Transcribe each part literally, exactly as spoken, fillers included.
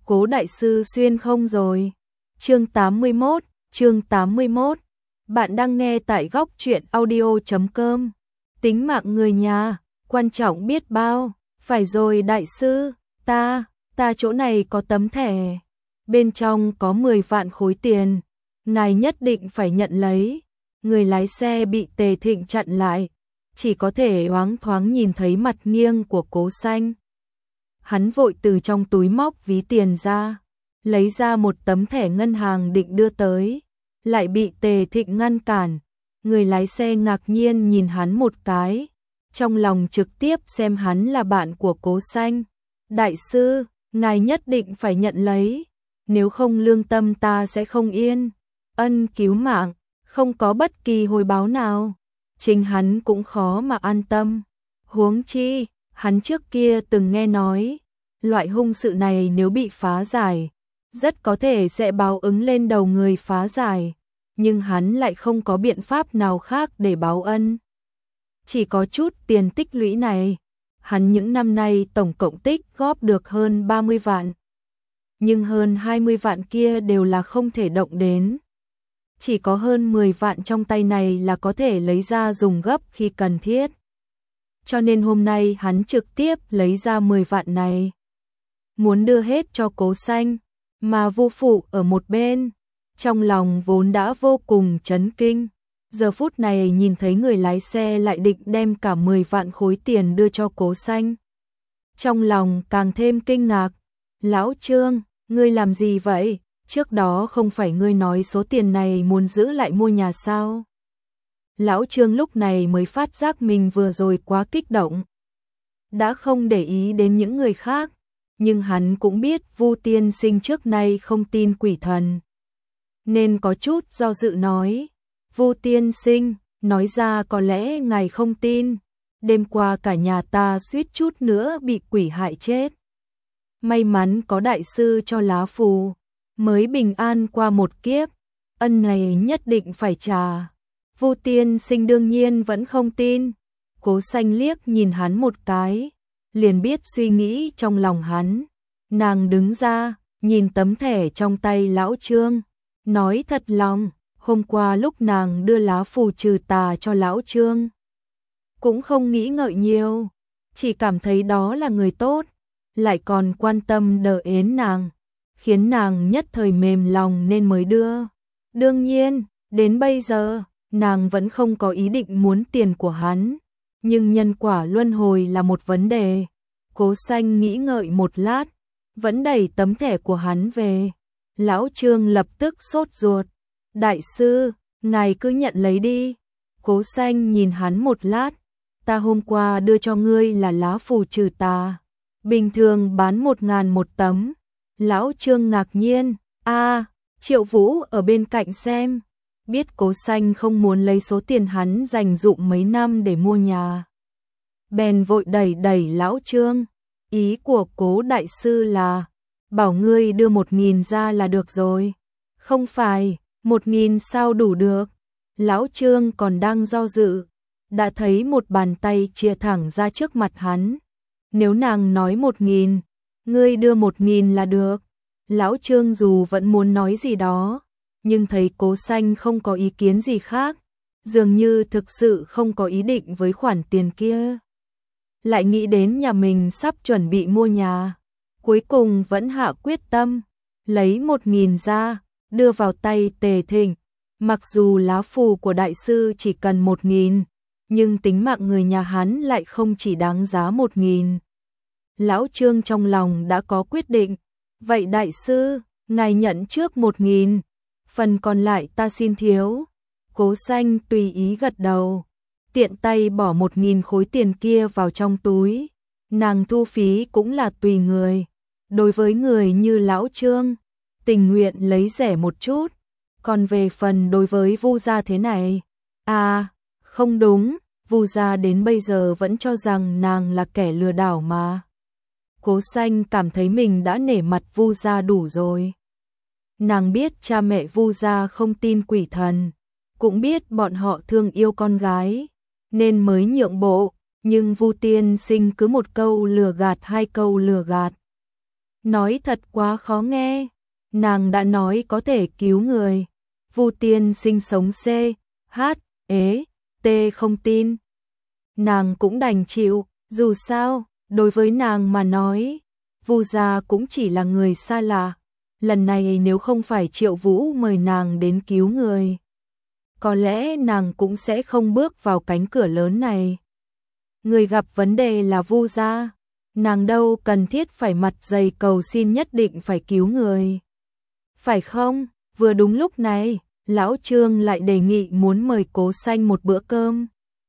Cố đại sư xuyên không rồi. Chương tám mươi mốt, chương tám mươi mốt. Bạn đang nghe tại góc truyện audio chấm com. Tính mạng người nhà, quan trọng biết bao. Phải rồi đại sư, ta, ta chỗ này có tấm thẻ. Bên trong có mười vạn khối tiền. Ngài nhất định phải nhận lấy. Người lái xe bị Tề Thịnh chặn lại. Chỉ có thể loáng thoáng nhìn thấy mặt nghiêng của Cố Xanh. Hắn vội từ trong túi móc ví tiền ra, lấy ra một tấm thẻ ngân hàng định đưa tới, lại bị Tề Thịnh ngăn cản. Người lái xe ngạc nhiên nhìn hắn một cái, trong lòng trực tiếp xem hắn là bạn của Cố Xanh. Đại sư, ngài nhất định phải nhận lấy, nếu không lương tâm ta sẽ không yên. Ân cứu mạng, không có bất kỳ hồi báo nào, chính hắn cũng khó mà an tâm. Huống chi, hắn trước kia từng nghe nói, loại hung sự này nếu bị phá giải, rất có thể sẽ báo ứng lên đầu người phá giải, nhưng hắn lại không có biện pháp nào khác để báo ân. Chỉ có chút tiền tích lũy này, hắn những năm nay tổng cộng tích góp được hơn ba mươi vạn. Nhưng hơn hai mươi vạn kia đều là không thể động đến. Chỉ có hơn mười vạn trong tay này là có thể lấy ra dùng gấp khi cần thiết. Cho nên hôm nay hắn trực tiếp lấy ra mười vạn này, muốn đưa hết cho Cố Xanh, mà Vu Phụ ở một bên, trong lòng vốn đã vô cùng chấn kinh, giờ phút này nhìn thấy người lái xe lại định đem cả mười vạn khối tiền đưa cho Cố Xanh. Trong lòng càng thêm kinh ngạc, lão Trương, ngươi làm gì vậy? Trước đó không phải ngươi nói số tiền này muốn giữ lại mua nhà sao? Lão Trương lúc này mới phát giác mình vừa rồi quá kích động. Đã không để ý đến những người khác, nhưng hắn cũng biết Vu tiên sinh trước nay không tin quỷ thần. Nên có chút do dự nói, Vu tiên sinh, nói ra có lẽ ngài không tin, đêm qua cả nhà ta suýt chút nữa bị quỷ hại chết. May mắn có đại sư cho lá phù, mới bình an qua một kiếp, ân này nhất định phải trả. Vu tiên sinh đương nhiên vẫn không tin. Cố Xanh liếc nhìn hắn một cái, liền biết suy nghĩ trong lòng hắn. Nàng đứng ra, nhìn tấm thẻ trong tay lão Trương, nói thật lòng, hôm qua lúc nàng đưa lá phù trừ tà cho lão Trương, cũng không nghĩ ngợi nhiều, chỉ cảm thấy đó là người tốt, lại còn quan tâm đỡ ến nàng, khiến nàng nhất thời mềm lòng nên mới đưa. Đương nhiên, đến bây giờ, nàng vẫn không có ý định muốn tiền của hắn, nhưng nhân quả luân hồi là một vấn đề. Cố Xanh nghĩ ngợi một lát, vẫn đẩy tấm thẻ của hắn về. Lão Trương lập tức sốt ruột, đại sư, ngài cứ nhận lấy đi. Cố Xanh nhìn hắn một lát, ta hôm qua đưa cho ngươi là lá phù trừ tà, bình thường bán một ngàn một tấm. Lão Trương ngạc nhiên, a, Triệu Vũ ở bên cạnh xem, biết Cố Xanh không muốn lấy số tiền hắn dành dụm mấy năm để mua nhà, bèn vội đẩy đẩy lão Trương. Ý của Cố đại sư là, bảo ngươi đưa một nghìn ra là được rồi. Không phải, một nghìn sao đủ được. Lão Trương còn đang do dự, đã thấy một bàn tay chia thẳng ra trước mặt hắn. Nếu nàng nói một nghìn, ngươi đưa một nghìn là được. Lão Trương dù vẫn muốn nói gì đó, nhưng thấy Cố Xanh không có ý kiến gì khác, dường như thực sự không có ý định với khoản tiền kia. Lại nghĩ đến nhà mình sắp chuẩn bị mua nhà, cuối cùng vẫn hạ quyết tâm, lấy một nghìn ra, đưa vào tay Tề Thịnh. Mặc dù lá phù của đại sư chỉ cần một nghìn, nhưng tính mạng người nhà hắn lại không chỉ đáng giá một nghìn. Lão Trương trong lòng đã có quyết định, vậy đại sư, ngài nhận trước một nghìn, phần còn lại ta xin thiếu. Cố Xanh tùy ý gật đầu, tiện tay bỏ một nghìn khối tiền kia vào trong túi. Nàng thu phí cũng là tùy người, đối với người như lão Trương, tình nguyện lấy rẻ một chút, còn về phần đối với Vu gia thế này, à, không đúng, Vu gia đến bây giờ vẫn cho rằng nàng là kẻ lừa đảo mà. Cố Xanh cảm thấy mình đã nể mặt Vu gia đủ rồi. Nàng biết cha mẹ Vu gia không tin quỷ thần, cũng biết bọn họ thương yêu con gái, nên mới nhượng bộ, nhưng Vu tiên sinh cứ một câu lừa gạt hai câu lừa gạt. Nói thật quá khó nghe, nàng đã nói có thể cứu người. Vu tiên sinh sống C, H, ế, T không tin. Nàng cũng đành chịu, dù sao, đối với nàng mà nói, Vu gia cũng chỉ là người xa lạ. Lần này nếu không phải Triệu Vũ mời nàng đến cứu người, có lẽ nàng cũng sẽ không bước vào cánh cửa lớn này. Người gặp vấn đề là Vu gia, nàng đâu cần thiết phải mặt dày cầu xin nhất định phải cứu người. Phải không? Vừa đúng lúc này, lão Trương lại đề nghị muốn mời Cố Xanh một bữa cơm.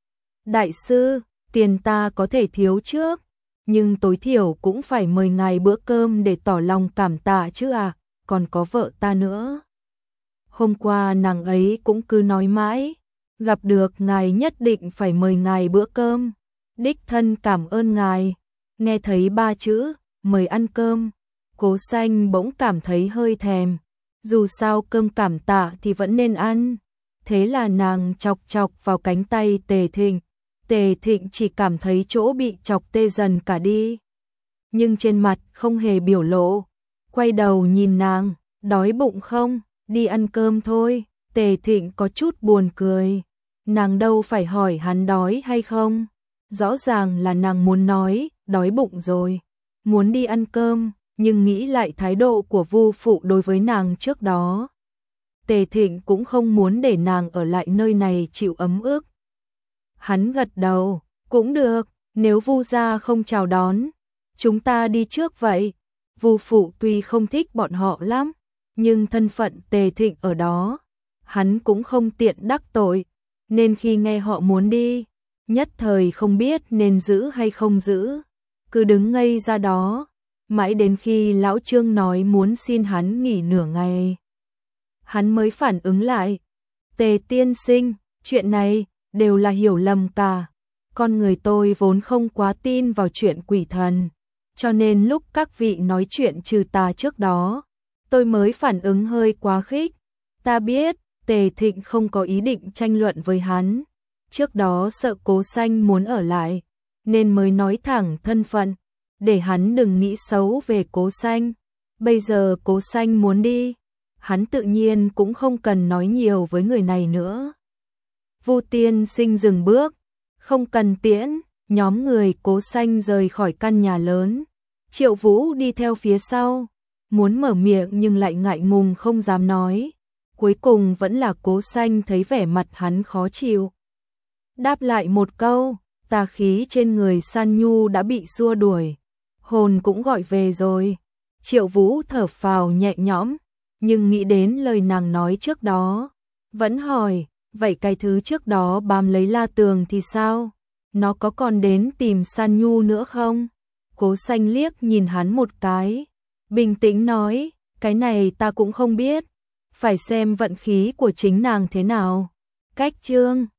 Đại sư, tiền ta có thể thiếu trước, nhưng tối thiểu cũng phải mời ngài bữa cơm để tỏ lòng cảm tạ chứ à, còn có vợ ta nữa. Hôm qua nàng ấy cũng cứ nói mãi, gặp được ngài nhất định phải mời ngài bữa cơm, đích thân cảm ơn ngài. Nghe thấy ba chữ, mời ăn cơm, Cố Xanh bỗng cảm thấy hơi thèm, dù sao cơm cảm tạ thì vẫn nên ăn. Thế là nàng chọc chọc vào cánh tay Tề Thịnh, Tề Thịnh chỉ cảm thấy chỗ bị chọc tê dần cả đi. Nhưng trên mặt không hề biểu lộ, quay đầu nhìn nàng, đói bụng không, đi ăn cơm thôi. Tề Thịnh có chút buồn cười, nàng đâu phải hỏi hắn đói hay không, rõ ràng là nàng muốn nói, đói bụng rồi, muốn đi ăn cơm, nhưng nghĩ lại thái độ của Vu phụ đối với nàng trước đó. Tề Thịnh cũng không muốn để nàng ở lại nơi này chịu ấm ức. Hắn gật đầu, cũng được, nếu Vu gia không chào đón, chúng ta đi trước vậy. Vu phụ tuy không thích bọn họ lắm, nhưng thân phận Tề Thịnh ở đó, hắn cũng không tiện đắc tội, nên khi nghe họ muốn đi, nhất thời không biết nên giữ hay không giữ, cứ đứng ngây ra đó, mãi đến khi lão Trương nói muốn xin hắn nghỉ nửa ngày. Hắn mới phản ứng lại, Tề tiên sinh, chuyện này đều là hiểu lầm cả, con người tôi vốn không quá tin vào chuyện quỷ thần, cho nên lúc các vị nói chuyện trừ tà trước đó, tôi mới phản ứng hơi quá khích. Ta biết, Tề Thịnh không có ý định tranh luận với hắn, trước đó sợ Cố Xanh muốn ở lại, nên mới nói thẳng thân phận, để hắn đừng nghĩ xấu về Cố Xanh. Bây giờ Cố Xanh muốn đi, hắn tự nhiên cũng không cần nói nhiều với người này nữa. Vu tiên sinh dừng bước, không cần tiễn, nhóm người Cố Xanh rời khỏi căn nhà lớn. Triệu Vũ đi theo phía sau, muốn mở miệng nhưng lại ngại ngùng không dám nói. Cuối cùng vẫn là Cố Xanh thấy vẻ mặt hắn khó chịu, đáp lại một câu, tà khí trên người San Nhu đã bị xua đuổi, hồn cũng gọi về rồi. Triệu Vũ thở phào nhẹ nhõm, nhưng nghĩ đến lời nàng nói trước đó, vẫn hỏi, vậy cái thứ trước đó bám lấy La Tường thì sao? Nó có còn đến tìm San Nhu nữa không? Cố Xanh liếc nhìn hắn một cái, bình tĩnh nói, cái này ta cũng không biết, phải xem vận khí của chính nàng thế nào. Cách chương